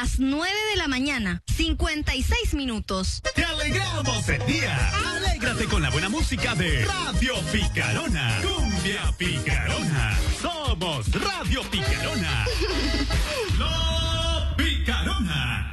las 9 de la mañana, 56 minutos. ¡Te alegramos el día! Alégrate con la buena música de Radio Picarona. Cumbia Picarona. Somos Radio Picarona. La Picarona.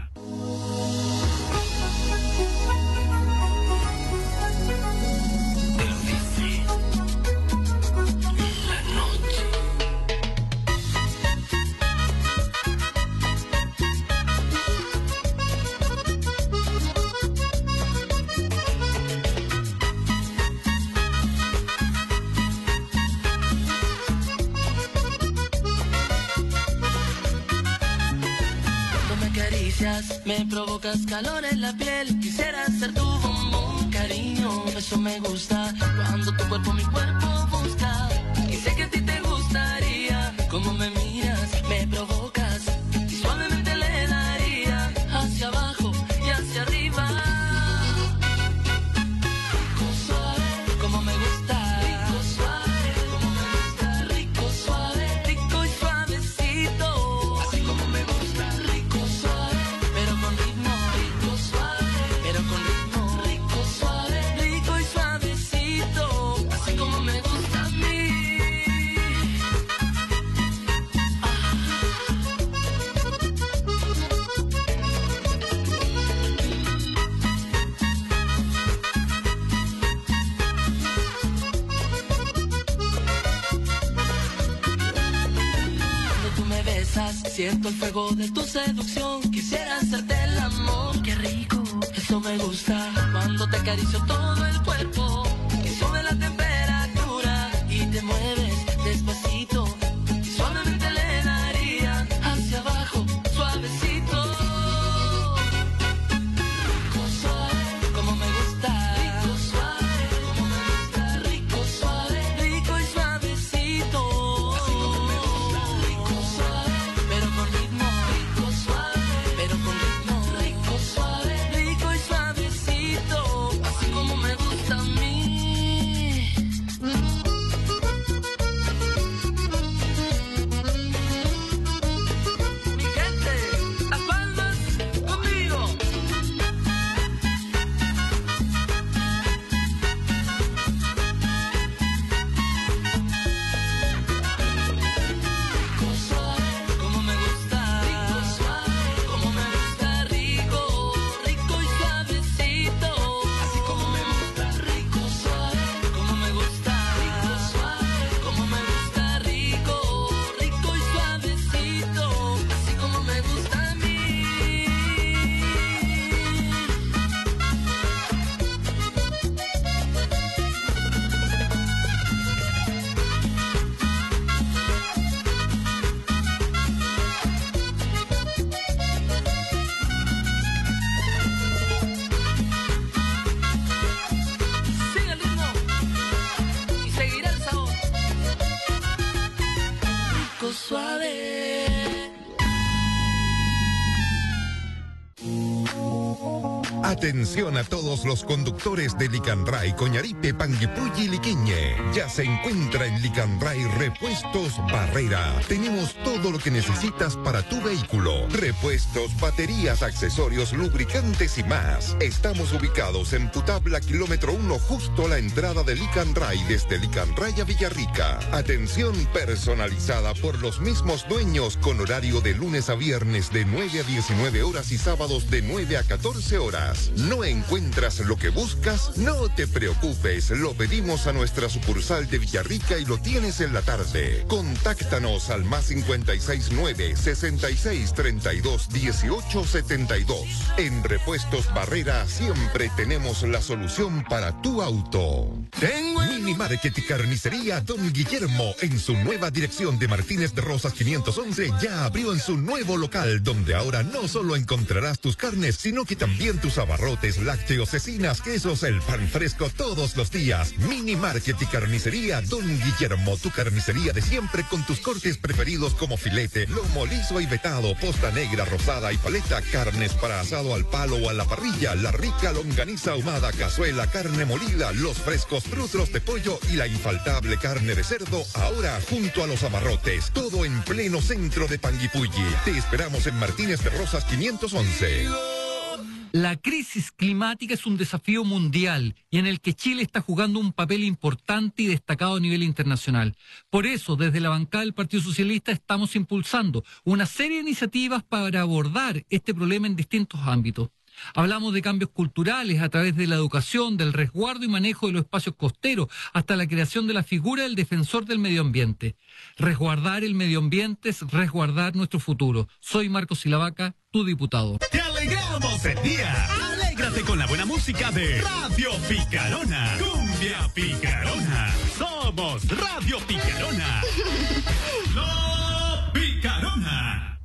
Me provocas calor en la piel, quisiera ser tu bombón, cariño, eso me gusta, cuando tu cuerpo mi cuerpo busca, y sé que a ti te gustaría, como me miras, me provocas, y suavemente le daría, hacia abajo y hacia arriba, rico suave, como me gusta, rico suave, como me gusta, rico suave, rico y suavecito, así como me gusta, rico suave. Siento el fuego de tu seducción, quisiera hacerte el amor, qué rico, eso me gusta, cuando te acaricio todo el cuerpo, y sube la temperatura, y te mueves despacito, y suavemente le daría, hacia abajo, suavecito, rico suave, como me gusta, rico suave, como me gusta, rico suave, rico y suavecito, así como me gusta, rico suave. Con ritmo, rico suave, pero con ritmo, rico suave, rico y suavecito, así como me gusta a mí. Mi gente, las palmas conmigo. Rico suave. Como me gusta, rico suave, como me gusta, rico, rico y suavecito, así como me gusta, rico suave, como me gusta, rico suave, como me gusta, rico, rico y suavecito, así como me gusta a mí. Sigue el ritmo y seguirá el sabor. Rico suave. Atención a todos los conductores de Licanray, Coñaripe, Panguipulli y Liquiñe. Ya se encuentra en Licanray Repuestos Barrera. Tenemos todo lo que necesitas para tu vehículo. Repuestos, baterías, accesorios, lubricantes y más. Estamos ubicados en Putabla, kilómetro 1, justo a la entrada de Licanray, desde Licanray a Villarrica. Atención personalizada por los mismos dueños, con horario de lunes a viernes de 9 a 19 horas y sábados de 9 a 14 horas. ¿No encuentras lo que buscas? No te preocupes, lo pedimos a nuestra sucursal de Villarrica y lo tienes en la tarde. Contáctanos al +569 66 32 18 72. En Repuestos Barrera siempre tenemos la solución para tu auto. Tengo Mini Market y Carnicería Don Guillermo en su nueva dirección de Martínez de Rosas 511 ya abrió en su nuevo local, donde ahora no solo encontrarás tus carnes, sino que también tus abarrotes abarrotes, lácteos, cecinas, quesos, el pan fresco todos los días. Mini Market y Carnicería Don Guillermo, tu carnicería de siempre con tus cortes preferidos como filete, lomo liso y vetado, posta negra, rosada y paleta, carnes para asado al palo o a la parrilla, la rica longaniza ahumada, cazuela, carne molida, los frescos truzos de pollo y la infaltable carne de cerdo, ahora junto a los abarrotes. Todo en pleno centro de Panguipulli. Te esperamos en Martínez de Rosas 511. La crisis climática es un desafío mundial y en el que Chile está jugando un papel importante y destacado a nivel internacional. Por eso, desde la bancada del Partido Socialista estamos impulsando una serie de iniciativas para abordar este problema en distintos ámbitos. Hablamos de cambios culturales a través de la educación, del resguardo y manejo de los espacios costeros, hasta la creación de la figura del defensor del medio ambiente. Resguardar el medio ambiente es resguardar nuestro futuro. Soy Marcos Silavaca, tu diputado. ¡Te alegramos el día! Alégrate con la buena música de Radio Picarona. Cumbia Picarona. Somos Radio Picarona. La Picarona.